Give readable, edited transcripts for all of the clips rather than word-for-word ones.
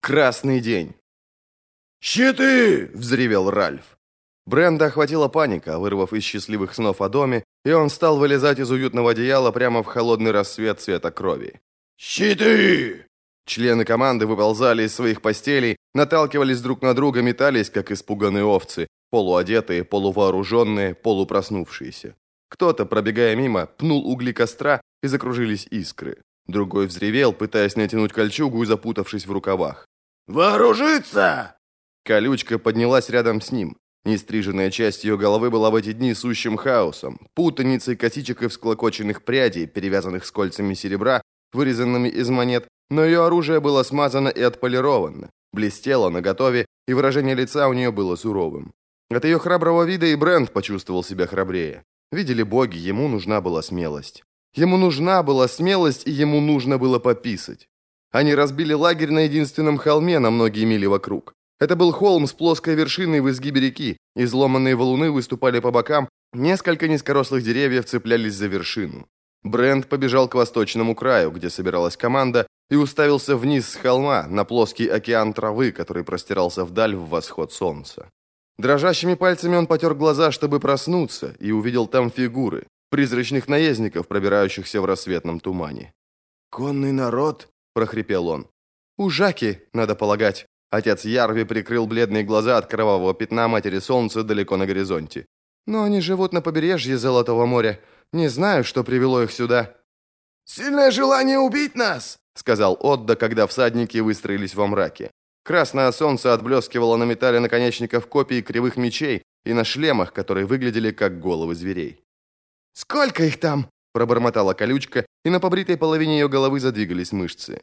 Красный день. «Щиты!» – Взревел Ральф. Бренда охватила паника, вырвав из счастливых снов о доме, и он стал вылезать из уютного одеяла прямо в холодный рассвет цвета крови. «Щиты!» Члены команды выползали из своих постелей, наталкивались друг на друга, метались, как испуганные овцы, полуодетые, полувооруженные, полупроснувшиеся. Кто-то, пробегая мимо, пнул угли костра, и закружились искры. Другой взревел, пытаясь натянуть кольчугу и запутавшись в рукавах. «Вооружиться!» Колючка поднялась рядом с ним. Нестриженная часть ее головы была в эти дни сущим хаосом, путаницей косичек и всклокоченных прядей, перевязанных с кольцами серебра, вырезанными из монет, но ее оружие было смазано и отполировано, блестело наготове, и выражение лица у нее было суровым. От ее храброго вида и Брент почувствовал себя храбрее. Видели боги, ему нужна была смелость. Ему нужна была смелость, и ему нужно было пописать. Они разбили лагерь на единственном холме на многие мили вокруг. Это был холм с плоской вершиной в изгибе реки. Изломанные валуны выступали по бокам, несколько низкорослых деревьев цеплялись за вершину. Брент побежал к восточному краю, где собиралась команда, и уставился вниз с холма на плоский океан травы, который простирался вдаль в восход солнца. Дрожащими пальцами он потер глаза, чтобы проснуться, и увидел там фигуры, призрачных наездников, пробирающихся в рассветном тумане. «Конный народ?» – прохрипел он. «Ужаки, надо полагать». Отец Ярви прикрыл бледные глаза от кровавого пятна матери солнца далеко на горизонте. «Но они живут на побережье Золотого моря. Не знаю, что привело их сюда». «Сильное желание убить нас!» – сказал Отда, когда всадники выстроились во мраке. Красное солнце отблескивало на металле наконечников копий кривых мечей и на шлемах, которые выглядели как головы зверей. «Сколько их там?» – пробормотала колючка, и на побритой половине ее головы задвигались мышцы.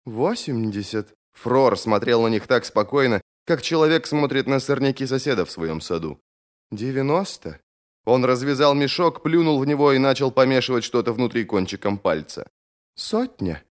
80. Фрор смотрел на них так спокойно, как человек смотрит на сорняки соседа в своем саду. 90. Он развязал мешок, плюнул в него и начал помешивать что-то внутри кончиком пальца. 100.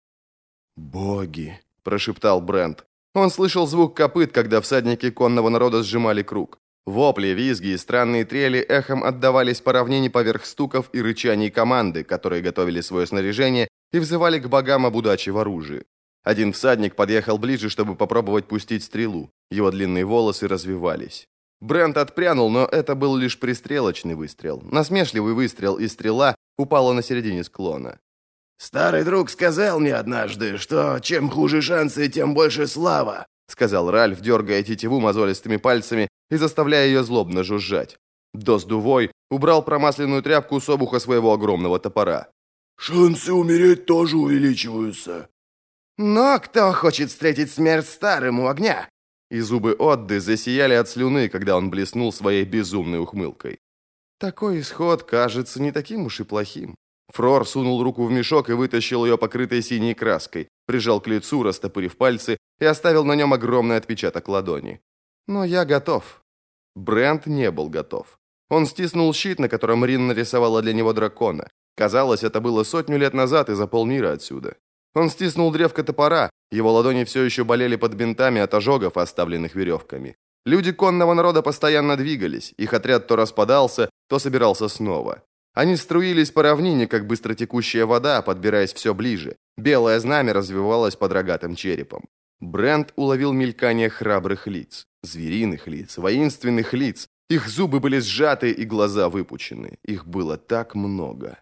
«Боги!» – прошептал Брент. Он слышал звук копыт, когда всадники конного народа сжимали круг. Вопли, визги и странные трели эхом отдавались по равнине поверх стуков и рычаний команды, которые готовили свое снаряжение и взывали к богам об удаче в оружии. Один всадник подъехал ближе, чтобы попробовать пустить стрелу. Его длинные волосы развивались. Брент отпрянул, но это был лишь пристрелочный выстрел. Насмешливый выстрел, и стрела упала на середине склона. «Старый друг сказал мне однажды, что чем хуже шансы, тем больше слава», сказал Ральф, дергая тетиву мозолистыми пальцами и заставляя ее злобно жужжать. Дос Дувой убрал промасленную тряпку с обуха своего огромного топора. «Шансы умереть тоже увеличиваются». «Но кто хочет встретить смерть старым у огня?» И зубы Отды засияли от слюны, когда он блеснул своей безумной ухмылкой. Такой исход кажется не таким уж и плохим. Фрор сунул руку в мешок и вытащил ее, покрытой синей краской, прижал к лицу, растопырив пальцы, и оставил на нем огромный отпечаток ладони. «Но я готов». Брент не был готов. Он стиснул щит, на котором Рин нарисовала для него дракона. Казалось, это было 100 лет назад и за полмира отсюда. Он стиснул древко топора, его ладони все еще болели под бинтами от ожогов, оставленных веревками. Люди конного народа постоянно двигались, их отряд то распадался, то собирался снова. Они струились по равнине, как быстротекущая вода, подбираясь все ближе. Белое знамя развивалось под рогатым черепом. Брент уловил мелькание храбрых лиц, звериных лиц, воинственных лиц. Их зубы были сжаты и глаза выпучены. Их было так много.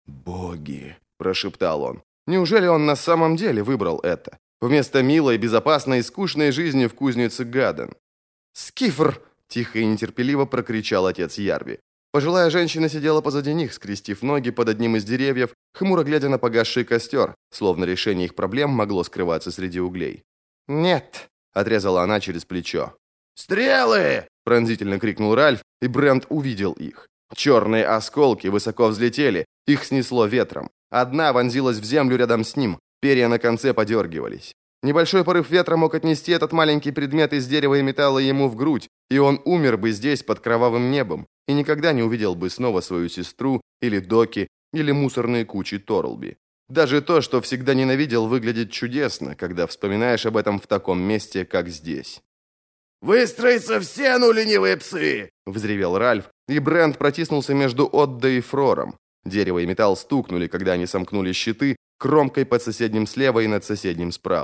«Боги!» – прошептал он. Неужели он на самом деле выбрал это? Вместо милой, безопасной и скучной жизни в кузнице Гаден. «Скифр!» – тихо и нетерпеливо прокричал отец Ярви. Пожилая женщина сидела позади них, скрестив ноги под одним из деревьев, хмуро глядя на погасший костер, словно решение их проблем могло скрываться среди углей. «Нет!» – отрезала она через плечо. «Стрелы!» – пронзительно крикнул Ральф, и Брент увидел их. Черные осколки высоко взлетели, их снесло ветром. Одна вонзилась в землю рядом с ним, перья на конце подергивались. Небольшой порыв ветра мог отнести этот маленький предмет из дерева и металла ему в грудь, и он умер бы здесь под кровавым небом и никогда не увидел бы снова свою сестру, или Доки, или мусорные кучи Торлби. Даже то, что всегда ненавидел, выглядит чудесно, когда вспоминаешь об этом в таком месте, как здесь. «Выстроиться в стену, ленивые псы!» – взревел Ральф, и Брент протиснулся между Отдой и Фрором. Дерево и металл стукнули, когда они сомкнули щиты, кромкой под соседним слева и над соседним справа.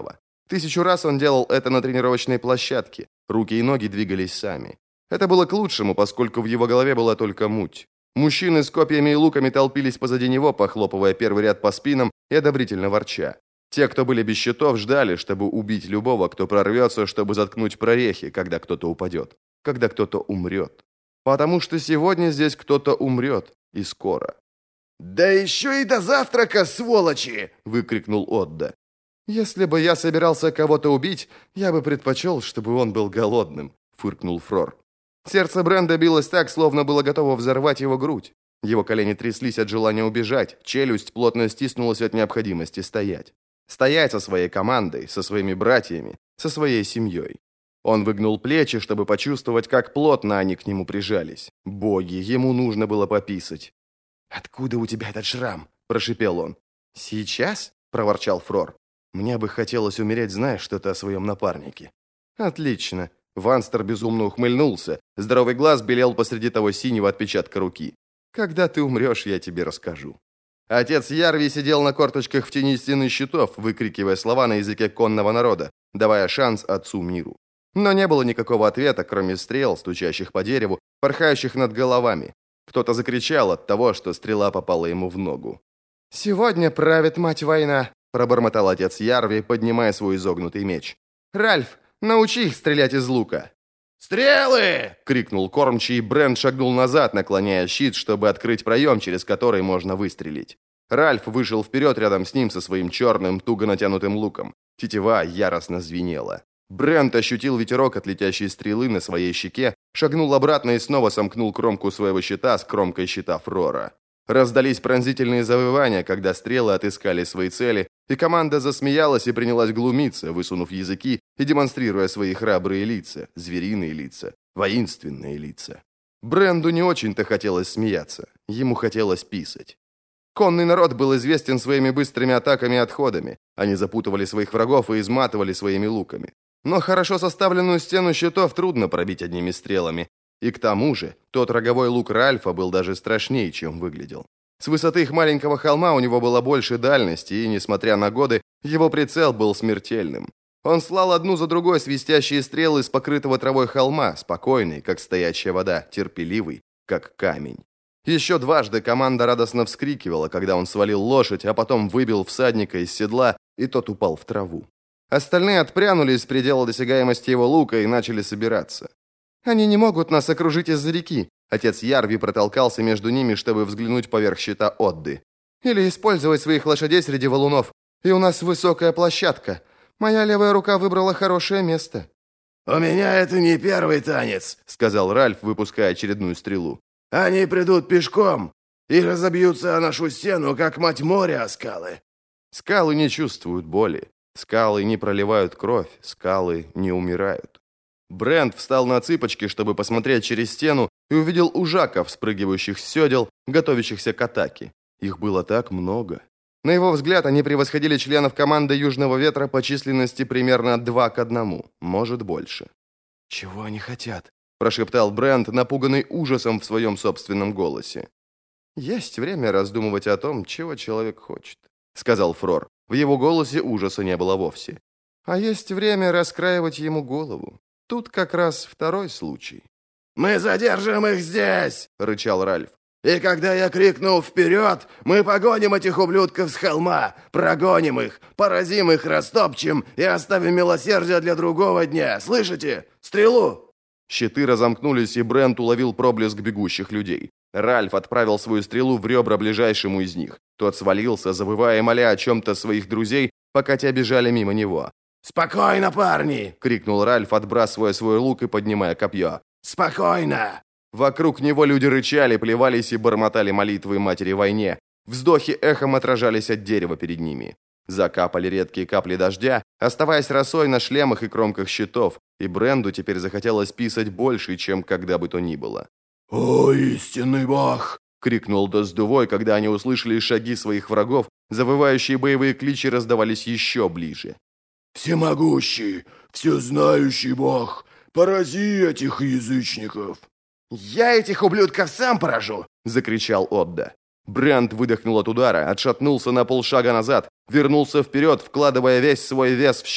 1000 раз он делал это на тренировочной площадке. Руки и ноги двигались сами. Это было к лучшему, поскольку в его голове была только муть. Мужчины с копьями и луками толпились позади него, похлопывая первый ряд по спинам и одобрительно ворча. Те, кто были без щитов, ждали, чтобы убить любого, кто прорвется, чтобы заткнуть прорехи, когда кто-то упадет, когда кто-то умрет. Потому что сегодня здесь кто-то умрет, и скоро. «Да еще и до завтрака, сволочи!» — выкрикнул Отда. «Если бы я собирался кого-то убить, я бы предпочел, чтобы он был голодным», — фыркнул Фрор. Сердце Бренда билось так, словно было готово взорвать его грудь. Его колени тряслись от желания убежать, челюсть плотно стиснулась от необходимости стоять. Стоять со своей командой, со своими братьями, со своей семьей. Он выгнул плечи, чтобы почувствовать, как плотно они к нему прижались. Боги, ему нужно было пописать. «Откуда у тебя этот шрам?» – прошипел он. «Сейчас?» – проворчал Фрор. «Мне бы хотелось умереть, зная что-то о своем напарнике». «Отлично». Ванстер безумно ухмыльнулся. Здоровый глаз белел посреди того синего отпечатка руки. «Когда ты умрешь, я тебе расскажу». Отец Ярви сидел на корточках в тени стены щитов, выкрикивая слова на языке конного народа, давая шанс отцу миру. Но не было никакого ответа, кроме стрел, стучащих по дереву, порхающих над головами. Кто-то закричал от того, что стрела попала ему в ногу. «Сегодня правит мать война», – пробормотал отец Ярви, поднимая свой изогнутый меч. «Ральф, научи их стрелять из лука!» «Стрелы!» — крикнул кормчий, и Брент шагнул назад, наклоняя щит, чтобы открыть проем, через который можно выстрелить. Ральф вышел вперед рядом с ним со своим черным, туго натянутым луком. Тетива яростно звенела. Брент ощутил ветерок от летящей стрелы на своей щеке, шагнул обратно и снова сомкнул кромку своего щита с кромкой щита Фрора. Раздались пронзительные завывания, когда стрелы отыскали свои цели, и команда засмеялась и принялась глумиться, высунув языки и демонстрируя свои храбрые лица, звериные лица, воинственные лица. Бренду не очень-то хотелось смеяться, ему хотелось писать. Конный народ был известен своими быстрыми атаками и отходами. Они запутывали своих врагов и изматывали своими луками. Но хорошо составленную стену щитов трудно пробить одними стрелами. И к тому же, тот роговой лук Ральфа был даже страшнее, чем выглядел. С высоты их маленького холма у него было больше дальности, и, несмотря на годы, его прицел был смертельным. Он слал одну за другой свистящие стрелы с покрытого травой холма, спокойный, как стоячая вода, терпеливый, как камень. Еще дважды команда радостно вскрикивала, когда он свалил лошадь, а потом выбил всадника из седла, и тот упал в траву. Остальные отпрянули с предела досягаемости его лука и начали собираться. «Они не могут нас окружить из-за реки», отец Ярви протолкался между ними, чтобы взглянуть поверх щита Отды. «Или использовать своих лошадей среди валунов. И у нас высокая площадка. Моя левая рука выбрала хорошее место». «У меня это не первый танец», — сказал Ральф, выпуская очередную стрелу. «Они придут пешком и разобьются о нашу стену, как мать моря о скалы». Скалы не чувствуют боли. Скалы не проливают кровь. Скалы не умирают. Брент встал на цыпочки, чтобы посмотреть через стену, и увидел ужаков, спрыгивающих с седел, готовящихся к атаке. Их было так много. На его взгляд, они превосходили членов команды Южного Ветра по численности примерно 2 к 1, может больше. «Чего они хотят?» – прошептал Брент, напуганный ужасом в своем собственном голосе. «Есть время раздумывать о том, чего человек хочет», – сказал Фрор. В его голосе ужаса не было вовсе. «А есть время раскраивать ему голову. Тут как раз второй случай». «Мы задержим их здесь!» — рычал Ральф. «И когда я крикнул «Вперед!», мы погоним этих ублюдков с холма, прогоним их, поразим их, растопчем и оставим милосердие для другого дня. Слышите? Стрелу!» Щиты разомкнулись, и Брент уловил проблеск бегущих людей. Ральф отправил свою стрелу в ребра ближайшему из них. Тот свалился, завывая и моля о чем-то своих друзей, пока те бежали мимо него. «Спокойно, парни!» — крикнул Ральф, отбрасывая свой лук и поднимая копье. «Спокойно!» Вокруг него люди рычали, плевались и бормотали молитвы матери войне. Вздохи эхом отражались от дерева перед ними. Закапали редкие капли дождя, оставаясь росой на шлемах и кромках щитов, и Бренду теперь захотелось писать больше, чем когда бы то ни было. «О, истинный бог!» — крикнул Доздувой, когда они услышали шаги своих врагов, завывающие боевые кличи раздавались еще ближе. «Всемогущий, всезнающий бог, порази этих язычников!» «Я этих ублюдков сам поражу!» — закричал Отда. Брент выдохнул от удара, отшатнулся на полшага назад, вернулся вперед, вкладывая весь свой вес в щит.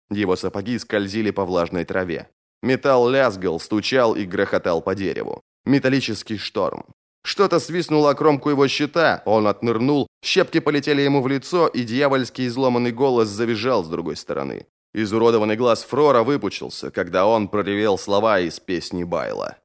Его сапоги скользили по влажной траве. Металл лязгал, стучал и грохотал по дереву. Металлический шторм. Что-то свистнуло о кромку его щита, он отнырнул, щепки полетели ему в лицо, и дьявольский изломанный голос завизжал с другой стороны. Изуродованный глаз Фрора выпучился, когда он проревел слова из песни Байла.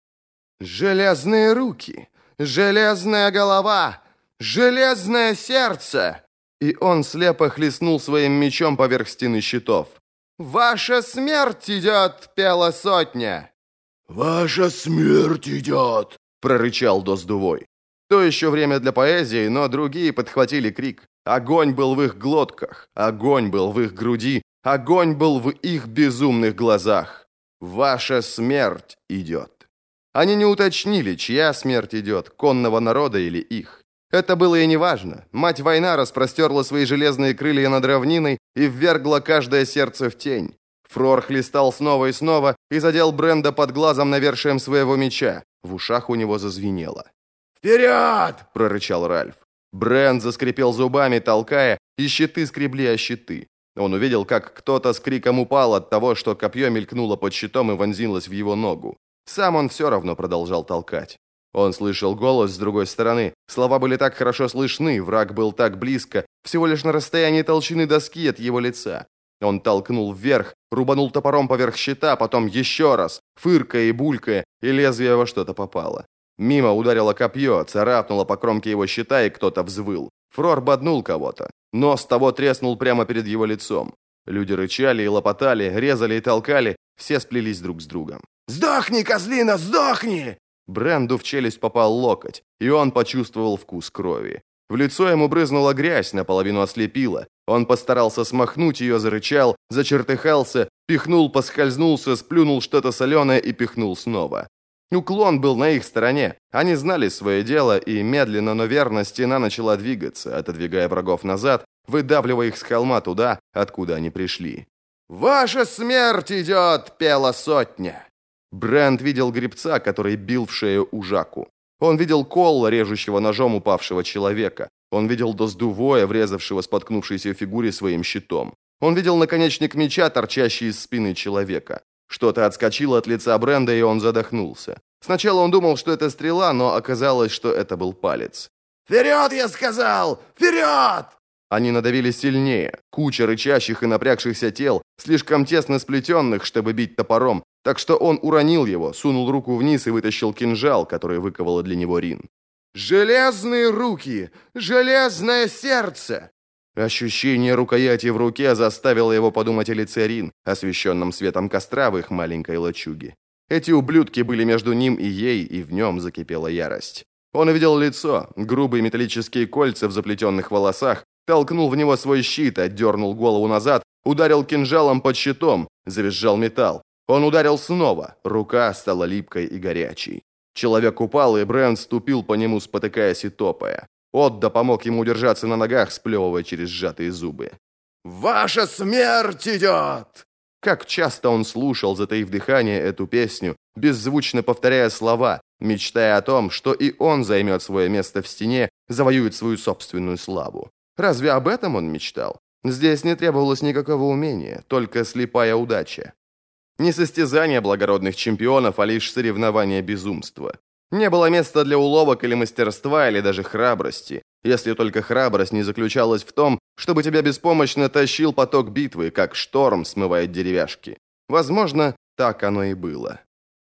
«Железные руки, железная голова, железное сердце!» И он слепо хлестнул своим мечом поверх стены щитов. «Ваша смерть идет, пела сотня!» «Ваша смерть идет!» — прорычал Доздувой. То еще время для поэзии, но другие подхватили крик. Огонь был в их глотках, огонь был в их груди, огонь был в их безумных глазах. «Ваша смерть идет!» Они не уточнили, чья смерть идет, конного народа или их. Это было и неважно. Мать-война распростерла свои железные крылья над равниной и ввергла каждое сердце в тень. Фрор хлестал снова и снова и задел Бренда под глазом навершием своего меча. В ушах у него зазвенело. «Вперед!» — прорычал Ральф. Бренд заскрипел зубами, толкая, и щиты скребли о щиты. Он увидел, как кто-то с криком упал от того, что копье мелькнуло под щитом и вонзилось в его ногу. Сам он все равно продолжал толкать. Он слышал голос с другой стороны. Слова были так хорошо слышны, враг был так близко, всего лишь на расстоянии толщины доски от его лица. Он толкнул вверх, рубанул топором поверх щита, потом еще раз, фыркая и булькая, и лезвие во что-то попало. Мимо ударило копье, царапнуло по кромке его щита, и кто-то взвыл. Фрор боднул кого-то. Нос того треснул прямо перед его лицом. Люди рычали и лопотали, резали и толкали, все сплелись друг с другом. «Сдохни, козлина, сдохни!» Бренду в челюсть попал локоть, и он почувствовал вкус крови. В лицо ему брызнула грязь, наполовину ослепила. Он постарался смахнуть ее, зарычал, зачертыхался, пихнул, поскользнулся, сплюнул что-то соленое и пихнул снова. Уклон был на их стороне. Они знали свое дело, и медленно, но верно стена начала двигаться, отодвигая врагов назад, выдавливая их с холма туда, откуда они пришли. «Ваша смерть идет!» — пела сотня. Бренд видел гребца, который бил в шею ужаку. Он видел Колла, режущего ножом упавшего человека. Он видел Доздувоя, врезавшего споткнувшейся фигуре своим щитом. Он видел наконечник меча, торчащий из спины человека. Что-то отскочило от лица Бренда, и он задохнулся. Сначала он думал, что это стрела, но оказалось, что это был палец. «Вперед, я сказал! Вперед!» Они надавили сильнее. Куча рычащих и напрягшихся тел, слишком тесно сплетенных, чтобы бить топором, так что он уронил его, сунул руку вниз и вытащил кинжал, который выковала для него Рин. «Железные руки! Железное сердце!» Ощущение рукояти в руке заставило его подумать о лице Рин, освещенном светом костра в их маленькой лачуге. Эти ублюдки были между ним и ей, и в нем закипела ярость. Он увидел лицо, грубые металлические кольца в заплетенных волосах, толкнул в него свой щит, отдернул голову назад, ударил кинжалом под щитом, завизжал металл. Он ударил снова, рука стала липкой и горячей. Человек упал, и Брент ступил по нему, спотыкаясь и топая. Отда помог ему удержаться на ногах, сплевывая через сжатые зубы. «Ваша смерть идет!» Как часто он слушал, затаив дыхание, эту песню, беззвучно повторяя слова, мечтая о том, что и он займет свое место в стене, завоюет свою собственную славу. Разве об этом он мечтал? Здесь не требовалось никакого умения, только слепая удача. Не состязание благородных чемпионов, а лишь соревнование безумства. Не было места для уловок или мастерства, или даже храбрости, если только храбрость не заключалась в том, чтобы тебя беспомощно тащил поток битвы, как шторм смывает деревяшки. Возможно, так оно и было.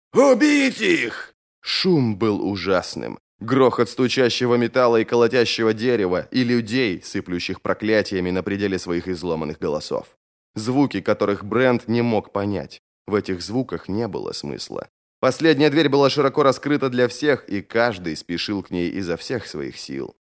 «Убить их!» Шум был ужасным. Грохот стучащего металла и колотящего дерева, и людей, сыплющих проклятиями на пределе своих изломанных голосов. Звуки, которых Брент не мог понять. В этих звуках не было смысла. Последняя дверь была широко раскрыта для всех, и каждый спешил к ней изо всех своих сил.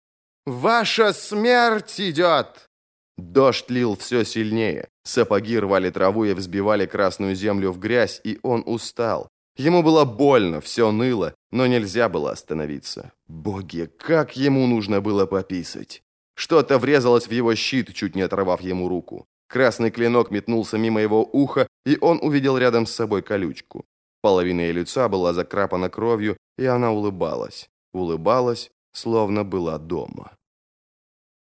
«Ваша смерть идет!» Дождь лил все сильнее. Сапоги рвали траву и взбивали красную землю в грязь, и он устал. Ему было больно, все ныло, но нельзя было остановиться. Боги, как ему нужно было пописать! Что-то врезалось в его щит, чуть не оторвав ему руку. Красный клинок метнулся мимо его уха, и он увидел рядом с собой колючку. Половина ее лица была закрапана кровью, и она улыбалась. Улыбалась, словно была дома.